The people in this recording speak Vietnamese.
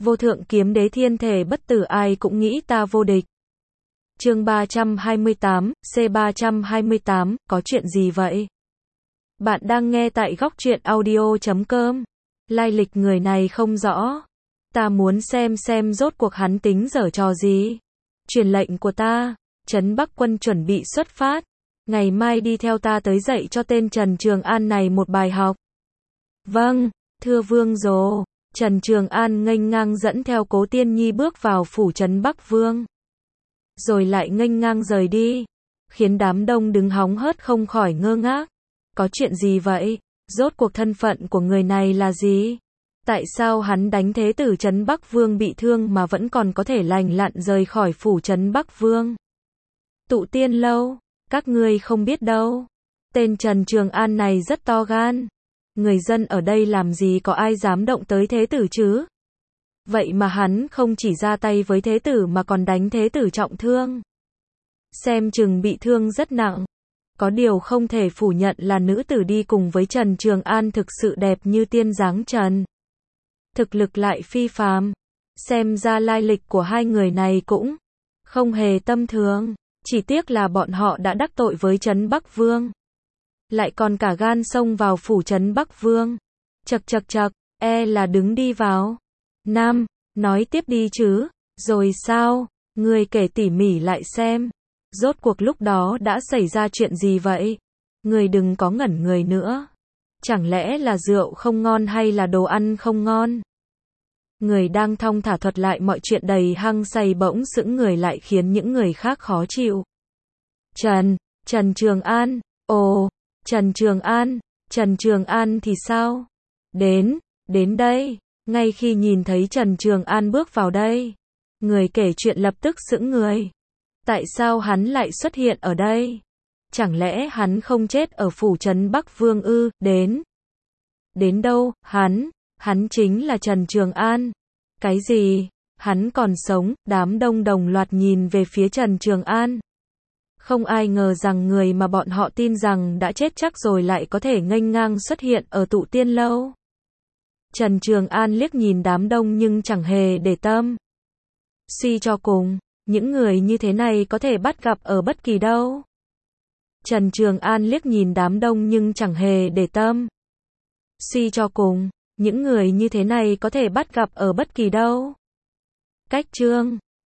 Vô thượng kiếm đế thiên thể bất tử ai cũng nghĩ ta vô địch. Chương 328, C328, có chuyện gì vậy? Bạn đang nghe tại góc truyện audio.com. Lai lịch người này không rõ. Ta muốn xem rốt cuộc hắn tính giở trò gì. Truyền lệnh của ta, Trấn Bắc quân chuẩn bị xuất phát. Ngày mai đi theo ta tới dạy cho tên Trần Trường An này một bài học. Vâng, thưa vương rồ. Trần Trường An nghênh ngang dẫn theo Cố Tiên Nhi bước vào phủ Trấn Bắc Vương. Rồi lại nghênh ngang rời đi. Khiến đám đông đứng hóng hớt không khỏi ngơ ngác. Có chuyện gì vậy? Rốt cuộc thân phận của người này là gì? Tại sao hắn đánh thế tử Trấn Bắc Vương bị thương mà vẫn còn có thể lành lặn rời khỏi phủ Trấn Bắc Vương? Tụ Tiên Lâu, các ngươi không biết đâu. Tên Trần Trường An này rất to gan. Người dân ở đây làm gì có ai dám động tới thế tử chứ? Vậy mà hắn không chỉ ra tay với thế tử mà còn đánh thế tử trọng thương. Xem chừng bị thương rất nặng. Có điều không thể phủ nhận là nữ tử đi cùng với Trần Trường An thực sự đẹp như tiên dáng trần. Thực lực lại phi phàm. Xem ra lai lịch của hai người này cũng không hề tầm thường. Chỉ tiếc là bọn họ đã đắc tội với Trấn Bắc Vương. Lại còn cả gan xông vào phủ Trấn Bắc Vương. Chậc, là đứng đi vào. Nam, nói tiếp đi chứ. Rồi sao? Ngươi kể tỉ mỉ lại xem. Rốt cuộc lúc đó đã xảy ra chuyện gì vậy? Ngươi đừng có ngẩn người nữa. Chẳng lẽ là rượu không ngon hay là đồ ăn không ngon? Người đang thong thả thuật lại mọi chuyện đầy hăng say bỗng sững người lại khiến những người khác khó chịu. Trần Trường An, ồ, Trần Trường An thì sao? Đến đây, ngay khi nhìn thấy Trần Trường An bước vào đây, người kể chuyện lập tức sững người. Tại sao hắn lại xuất hiện ở đây? Chẳng lẽ hắn không chết ở phủ Trấn Bắc Vương ư? Đến đâu, hắn chính là Trần Trường An. Cái gì? Hắn còn sống, đám đông đồng loạt nhìn về phía Trần Trường An. Không ai ngờ rằng người mà bọn họ tin rằng đã chết chắc rồi lại có thể nghênh ngang xuất hiện ở Tụ Tiên Lâu. Trần Trường An liếc nhìn đám đông nhưng chẳng hề để tâm. Suy cho cùng, những người như thế này có thể bắt gặp ở bất kỳ đâu. Trần Trường An liếc nhìn đám đông nhưng chẳng hề để tâm. Suy cho cùng, những người như thế này có thể bắt gặp ở bất kỳ đâu. Cách chương